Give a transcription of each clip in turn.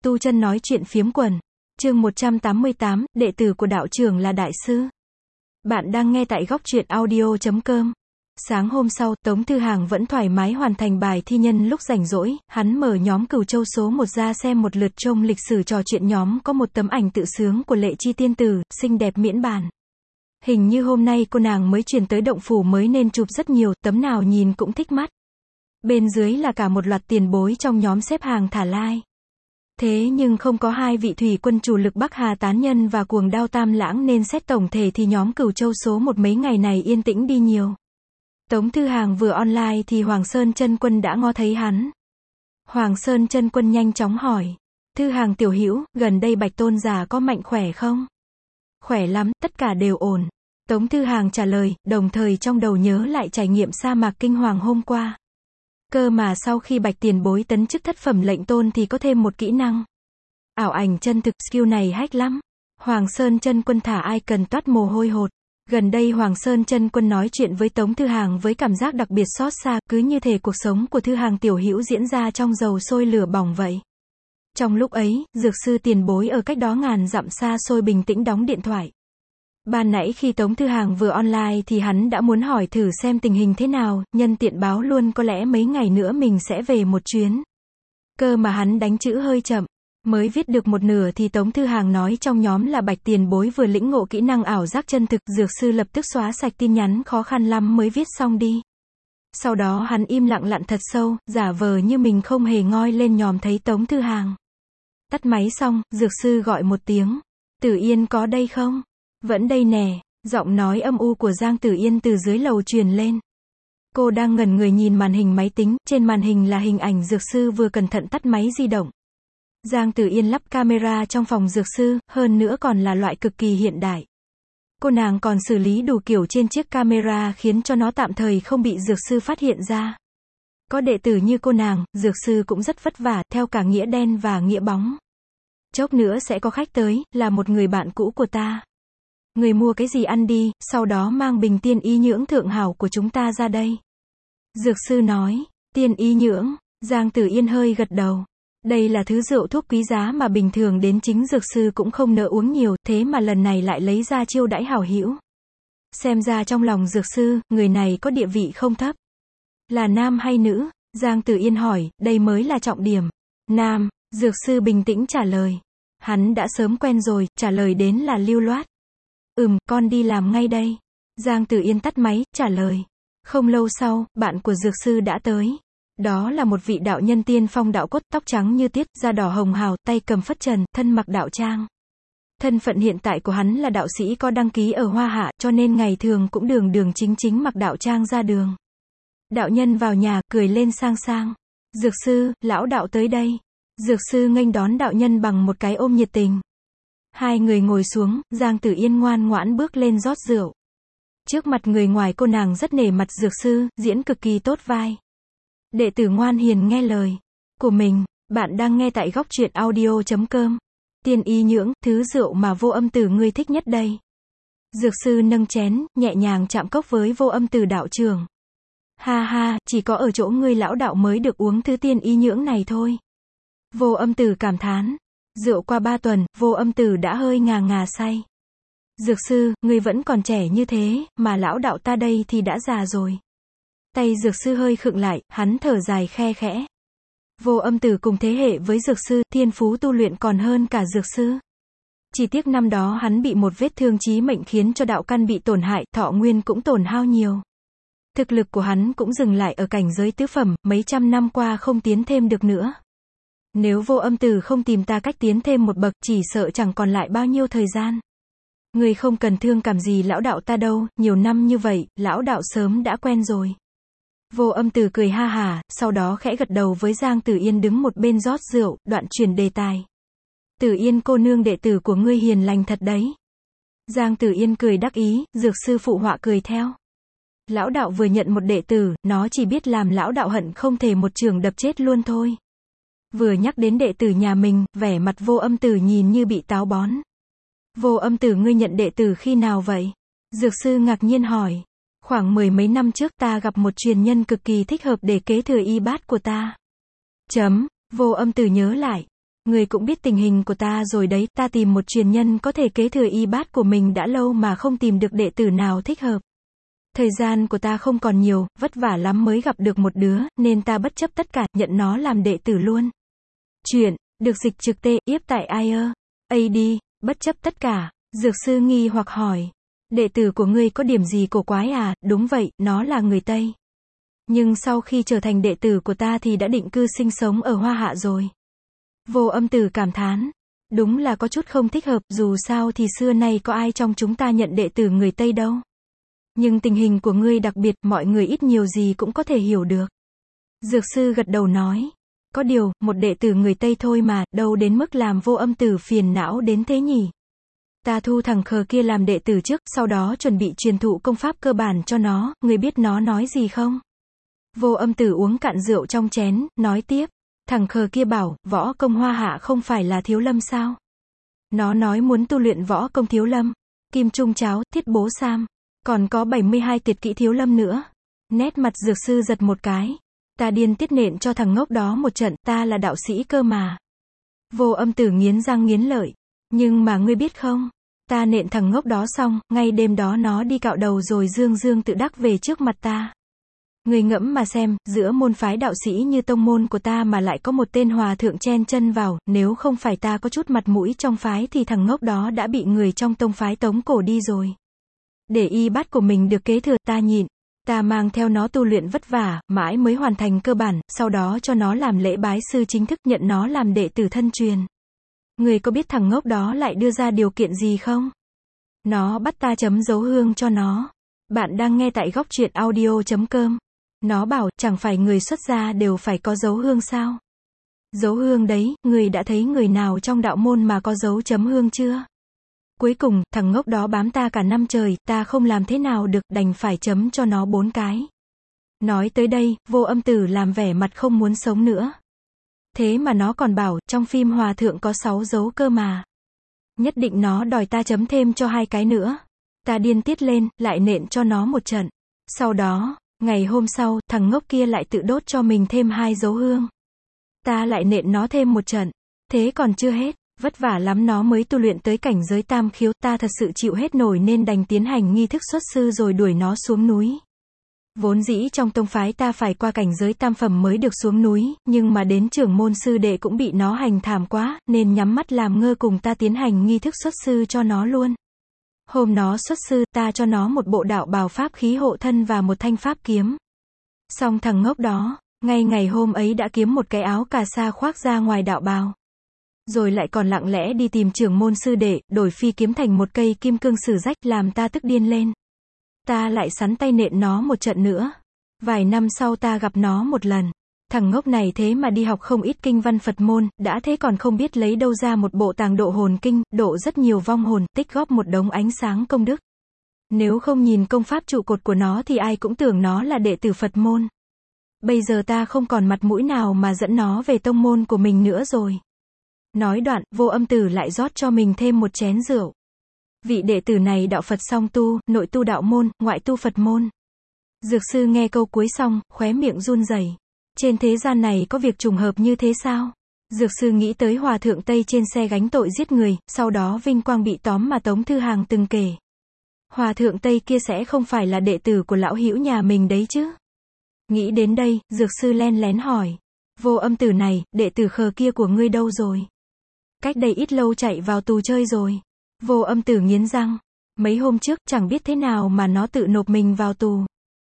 Tu chân nói chuyện phiếm quần. Chương 188, đệ tử của đạo trưởng là đại sư. Bạn đang nghe tại góc truyện audio.com. Sáng hôm sau, Tống Thư Hàng vẫn thoải mái hoàn thành bài thi nhân lúc rảnh rỗi, hắn mở nhóm Cửu Châu số 1 ra xem một lượt trong lịch sử trò chuyện nhóm có một tấm ảnh tự sướng của Lệ Chi tiên tử, xinh đẹp miễn bàn. Hình như hôm nay cô nàng mới chuyển tới động phủ mới nên chụp rất nhiều, tấm nào nhìn cũng thích mắt. Bên dưới là cả một loạt tiền bối trong nhóm xếp hàng thả like. Thế nhưng không có hai vị thủy quân chủ lực Bắc Hà Tán Nhân và Cuồng Đao Tam Lãng nên xét tổng thể thì nhóm Cửu Châu số 1 mấy ngày này yên tĩnh đi nhiều. Tống Thư Hàng vừa online thì Hoàng Sơn Chân Quân đã ngó thấy hắn. Hoàng Sơn Chân Quân nhanh chóng hỏi. Thư Hàng tiểu hữu, gần đây Bạch Tôn già có mạnh khỏe không? Khỏe lắm, tất cả đều ổn. Tống Thư Hàng trả lời, đồng thời trong đầu nhớ lại trải nghiệm sa mạc kinh hoàng hôm qua. Cơ mà sau khi Bạch tiền bối tấn chức thất phẩm lệnh tôn thì có thêm một kỹ năng. Ảo ảnh chân thực, skill này hack lắm. Hoàng Sơn Chân Quân thả ai cần toát mồ hôi hột. Gần đây Hoàng Sơn Chân Quân nói chuyện với Tống Thư Hàng với cảm giác đặc biệt xót xa, cứ như thể cuộc sống của Thư Hàng tiểu hữu diễn ra trong dầu sôi lửa bỏng vậy. Trong lúc ấy, dược sư tiền bối ở cách đó ngàn dặm xa xôi bình tĩnh đóng điện thoại. Ban nãy khi Tống Thư Hàng vừa online thì hắn đã muốn hỏi thử xem tình hình thế nào, nhân tiện báo luôn có lẽ mấy ngày nữa mình sẽ về một chuyến. Cơ mà hắn đánh chữ hơi chậm. Mới viết được một nửa thì Tống Thư Hàng nói trong nhóm là Bạch tiền bối vừa lĩnh ngộ kỹ năng ảo giác chân thực, dược sư lập tức xóa sạch tin nhắn khó khăn lắm mới viết xong đi. Sau đó hắn im lặng lặn thật sâu, giả vờ như mình không hề ngoi lên nhòm thấy Tống Thư Hàng. Tắt máy xong, dược sư gọi một tiếng. Tử Yên có đây không? Vẫn đây nè, giọng nói âm u của Giang Tử Yên từ dưới lầu truyền lên. Cô đang ngẩn người nhìn màn hình máy tính, trên màn hình là hình ảnh dược sư vừa cẩn thận tắt máy di động. Giang Tử Yên lắp camera trong phòng dược sư, hơn nữa còn là loại cực kỳ hiện đại. Cô nàng còn xử lý đủ kiểu trên chiếc camera khiến cho nó tạm thời không bị dược sư phát hiện ra. Có đệ tử như cô nàng, dược sư cũng rất vất vả, theo cả nghĩa đen và nghĩa bóng. Chốc nữa sẽ có khách tới, là một người bạn cũ của ta. Người mua cái gì ăn đi, sau đó mang bình tiên y nhưỡng thượng hảo của chúng ta ra đây. Dược sư nói, tiên y nhưỡng, Giang Tử Yên hơi gật đầu. Đây là thứ rượu thuốc quý giá mà bình thường đến chính dược sư cũng không nỡ uống nhiều, thế mà lần này lại lấy ra chiêu đãi hảo hữu. Xem ra trong lòng dược sư, người này có địa vị không thấp. Là nam hay nữ? Giang Tử Yên hỏi, đây mới là trọng điểm. Nam, dược sư bình tĩnh trả lời. Hắn đã sớm quen rồi, trả lời đến là lưu loát. Con đi làm ngay đây. Giang Tử Yên tắt máy, trả lời. Không lâu sau, bạn của dược sư đã tới. Đó là một vị đạo nhân tiên phong đạo cốt, tóc trắng như tiết, da đỏ hồng hào, tay cầm phất trần, thân mặc đạo trang. Thân phận hiện tại của hắn là đạo sĩ có đăng ký ở Hoa Hạ, cho nên ngày thường cũng đường đường chính chính mặc đạo trang ra đường. Đạo nhân vào nhà, cười lên sang sang. Dược sư, lão đạo tới đây. Dược sư nghênh đón đạo nhân bằng một cái ôm nhiệt tình. Hai người ngồi xuống, Giang Tử Yên ngoan ngoãn bước lên rót rượu. Trước mặt người ngoài cô nàng rất nể mặt dược sư, diễn cực kỳ tốt vai. Đệ tử ngoan hiền nghe lời của mình. Bạn đang nghe tại góc truyện audio.com. Tiên y nhưỡng, thứ rượu mà Vô Âm Tử ngươi thích nhất đây. Dược sư nâng chén, nhẹ nhàng chạm cốc với Vô Âm Tử đạo trưởng. Ha ha, chỉ có ở chỗ ngươi lão đạo mới được uống thứ tiên y nhưỡng này thôi. Vô Âm Tử cảm thán. Rượu qua 3 tuần, Vô Âm Tử đã hơi ngà ngà say. Dược sư, ngươi vẫn còn trẻ như thế, mà lão đạo ta đây thì đã già rồi. Tay dược sư hơi khựng lại, hắn thở dài khe khẽ. Vô Âm Tử cùng thế hệ với dược sư, thiên phú tu luyện còn hơn cả dược sư. Chỉ tiếc năm đó hắn bị một vết thương chí mệnh khiến cho đạo căn bị tổn hại, thọ nguyên cũng tổn hao nhiều. Thực lực của hắn cũng dừng lại ở cảnh giới tứ phẩm, mấy trăm năm qua không tiến thêm được nữa. Nếu Vô Âm Tử không tìm ta cách tiến thêm một bậc, chỉ sợ chẳng còn lại bao nhiêu thời gian. Ngươi không cần thương cảm gì lão đạo ta đâu, nhiều năm như vậy, lão đạo sớm đã quen rồi. Vô Âm Tử cười ha hả, sau đó khẽ gật đầu với Giang Tử Yên đứng một bên rót rượu, đoạn chuyển đề tài. Tử Yên cô nương đệ tử của ngươi hiền lành thật đấy. Giang Tử Yên cười đắc ý, dược sư phụ họa cười theo. Lão đạo vừa nhận một đệ tử, nó chỉ biết làm lão đạo hận không thể một chưởng đập chết luôn thôi. Vừa nhắc đến đệ tử nhà mình, vẻ mặt Vô Âm Tử nhìn như bị táo bón. Vô Âm Tử ngươi nhận đệ tử khi nào vậy? Dược sư ngạc nhiên hỏi. Khoảng 10 mấy năm trước ta gặp một truyền nhân cực kỳ thích hợp để kế thừa y bát của ta. Vô Âm Tử nhớ lại. Người cũng biết tình hình của ta rồi đấy, ta tìm một truyền nhân có thể kế thừa y bát của mình đã lâu mà không tìm được đệ tử nào thích hợp. Thời gian của ta không còn nhiều, vất vả lắm mới gặp được một đứa, nên ta bất chấp tất cả, nhận nó làm đệ tử luôn. Chuyện, được dịch trực tê, yếp tại AD, bất chấp tất cả. Dược sư nghi hoặc hỏi. Đệ tử của ngươi có điểm gì cổ quái à? Đúng vậy, nó là người Tây. Nhưng sau khi trở thành đệ tử của ta thì đã định cư sinh sống ở Hoa Hạ rồi. Vô Âm Tử cảm thán. Đúng là có chút không thích hợp, dù sao thì xưa nay có ai trong chúng ta nhận đệ tử người Tây đâu. Nhưng tình hình của ngươi đặc biệt, mọi người ít nhiều gì cũng có thể hiểu được. Dược sư gật đầu nói. Có điều, một đệ tử người Tây thôi mà, đâu đến mức làm Vô Âm Tử phiền não đến thế nhỉ? Ta thu thằng khờ kia làm đệ tử trước, sau đó chuẩn bị truyền thụ công pháp cơ bản cho nó, ngươi biết nó nói gì không? Vô Âm Tử uống cạn rượu trong chén, nói tiếp. Thằng khờ kia bảo, võ công Hoa Hạ không phải là Thiếu Lâm sao? Nó nói muốn tu luyện võ công Thiếu Lâm, Kim Trung Cháo, Thiết Bố Sam, còn có 72 tuyệt kỹ Thiếu Lâm nữa. Nét mặt dược sư giật một cái. Ta điên tiết nện cho thằng ngốc đó một trận, ta là đạo sĩ cơ mà. Vô Âm Tử nghiến răng nghiến lợi. Nhưng mà ngươi biết không? Ta nện thằng ngốc đó xong, ngay đêm đó nó đi cạo đầu rồi dương dương tự đắc về trước mặt ta. Ngươi ngẫm mà xem, giữa môn phái đạo sĩ như tông môn của ta mà lại có một tên hòa thượng chen chân vào, nếu không phải ta có chút mặt mũi trong phái thì thằng ngốc đó đã bị người trong tông phái tống cổ đi rồi. Để y bát của mình được kế thừa, ta nhịn. Ta mang theo nó tu luyện vất vả, mãi mới hoàn thành cơ bản, sau đó cho nó làm lễ bái sư chính thức, nhận nó làm đệ tử thân truyền. Người có biết thằng ngốc đó lại đưa ra điều kiện gì không? Nó bắt ta chấm dấu hương cho nó. Bạn đang nghe tại góc truyện audio.com. Nó bảo, chẳng phải người xuất gia đều phải có dấu hương sao? Dấu hương đấy, người đã thấy người nào trong đạo môn mà có dấu chấm hương chưa? Cuối cùng, thằng ngốc đó bám ta cả năm trời, ta không làm thế nào được, đành phải chấm cho nó 4 cái. Nói tới đây, Vô Âm Tử làm vẻ mặt không muốn sống nữa. Thế mà nó còn bảo, trong phim hòa thượng có 6 dấu cơ mà. Nhất định nó đòi ta chấm thêm cho 2 cái nữa. Ta điên tiết lên, lại nện cho nó một trận. Sau đó, ngày hôm sau, thằng ngốc kia lại tự đốt cho mình thêm 2 dấu hương. Ta lại nện nó thêm một trận. Thế còn chưa hết, vất vả lắm nó mới tu luyện tới cảnh giới tam khiếu, ta thật sự chịu hết nổi nên đành tiến hành nghi thức xuất sư rồi đuổi nó xuống núi. Vốn dĩ trong tông phái ta phải qua cảnh giới tam phẩm mới được xuống núi, nhưng mà đến trưởng môn sư đệ cũng bị nó hành thảm quá, nên nhắm mắt làm ngơ cùng ta tiến hành nghi thức xuất sư cho nó luôn. Hôm nó xuất sư, ta cho nó một bộ đạo bào pháp khí hộ thân và một thanh pháp kiếm. Xong thằng ngốc đó, ngay ngày hôm ấy đã kiếm một cái áo cà sa khoác ra ngoài đạo bào. Rồi lại còn lặng lẽ đi tìm trưởng môn sư đệ, đổi phi kiếm thành một cây kim cương sử rách, làm ta tức điên lên. Ta lại sắn tay nện nó một trận nữa. Vài năm sau ta gặp nó một lần. Thằng ngốc này thế mà đi học không ít kinh văn Phật môn, đã thế còn không biết lấy đâu ra một bộ tàng độ hồn kinh, độ rất nhiều vong hồn, tích góp một đống ánh sáng công đức. Nếu không nhìn công pháp trụ cột của nó thì ai cũng tưởng nó là đệ tử Phật môn. Bây giờ ta không còn mặt mũi nào mà dẫn nó về tông môn của mình nữa rồi. Nói đoạn, Vô Âm Tử lại rót cho mình thêm một chén rượu. Vị đệ tử này đạo Phật song tu, nội tu đạo môn, ngoại tu Phật môn. Dược sư nghe câu cuối xong, khóe miệng run rẩy. Trên thế gian này có việc trùng hợp như thế sao? Dược sư nghĩ tới hòa thượng Tây trên xe gánh tội giết người, sau đó vinh quang bị tóm mà Tống Thư Hàng từng kể. Hòa thượng Tây kia sẽ không phải là đệ tử của lão hữu nhà mình đấy chứ? Nghĩ đến đây, dược sư len lén hỏi. Vô Âm Tử này, đệ tử khờ kia của ngươi đâu rồi? Cách đây ít lâu chạy vào tù chơi rồi. Vô Âm Tử nghiến răng. Mấy hôm trước, chẳng biết thế nào mà nó tự nộp mình vào tù.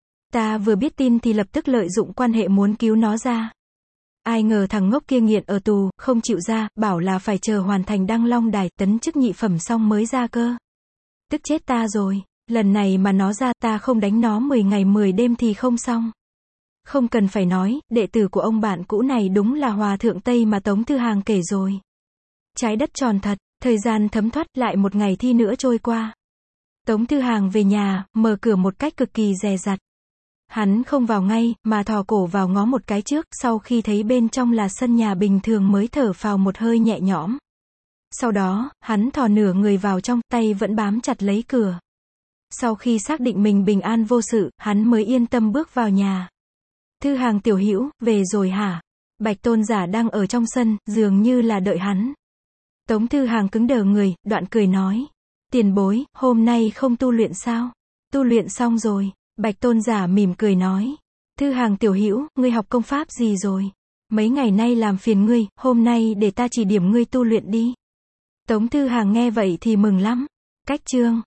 Ta vừa biết tin thì lập tức lợi dụng quan hệ muốn cứu nó ra. Ai ngờ thằng ngốc kia nghiện ở tù, không chịu ra, bảo là phải chờ hoàn thành Đăng Long Đài, tấn chức nhị phẩm xong mới ra cơ. Tức chết ta rồi. Lần này mà nó ra, ta không đánh nó 10 ngày 10 đêm thì không xong. Không cần phải nói, đệ tử của ông bạn cũ này đúng là hòa thượng Tây mà Tống Thư Hàng kể rồi. Trái đất tròn thật, thời gian thấm thoát, lại một ngày thi nữa trôi qua. Tống Thư Hàng về nhà, mở cửa một cách cực kỳ dè dặt. Hắn không vào ngay, mà thò cổ vào ngó một cái trước, sau khi thấy bên trong là sân nhà bình thường mới thở phào một hơi nhẹ nhõm. Sau đó, hắn thò nửa người vào trong, tay vẫn bám chặt lấy cửa. Sau khi xác định mình bình an vô sự, hắn mới yên tâm bước vào nhà. Thư Hàng tiểu hữu, về rồi hả? Bạch Tôn giả đang ở trong sân, dường như là đợi hắn. Tống Thư Hàng cứng đờ người, đoạn cười nói. Tiền bối, hôm nay không tu luyện sao? Tu luyện xong rồi. Bạch Tôn giả mỉm cười nói. Thư Hàng tiểu hữu, ngươi học công pháp gì rồi? Mấy ngày nay làm phiền ngươi, hôm nay để ta chỉ điểm ngươi tu luyện đi. Tống Thư Hàng nghe vậy thì mừng lắm. Cách chương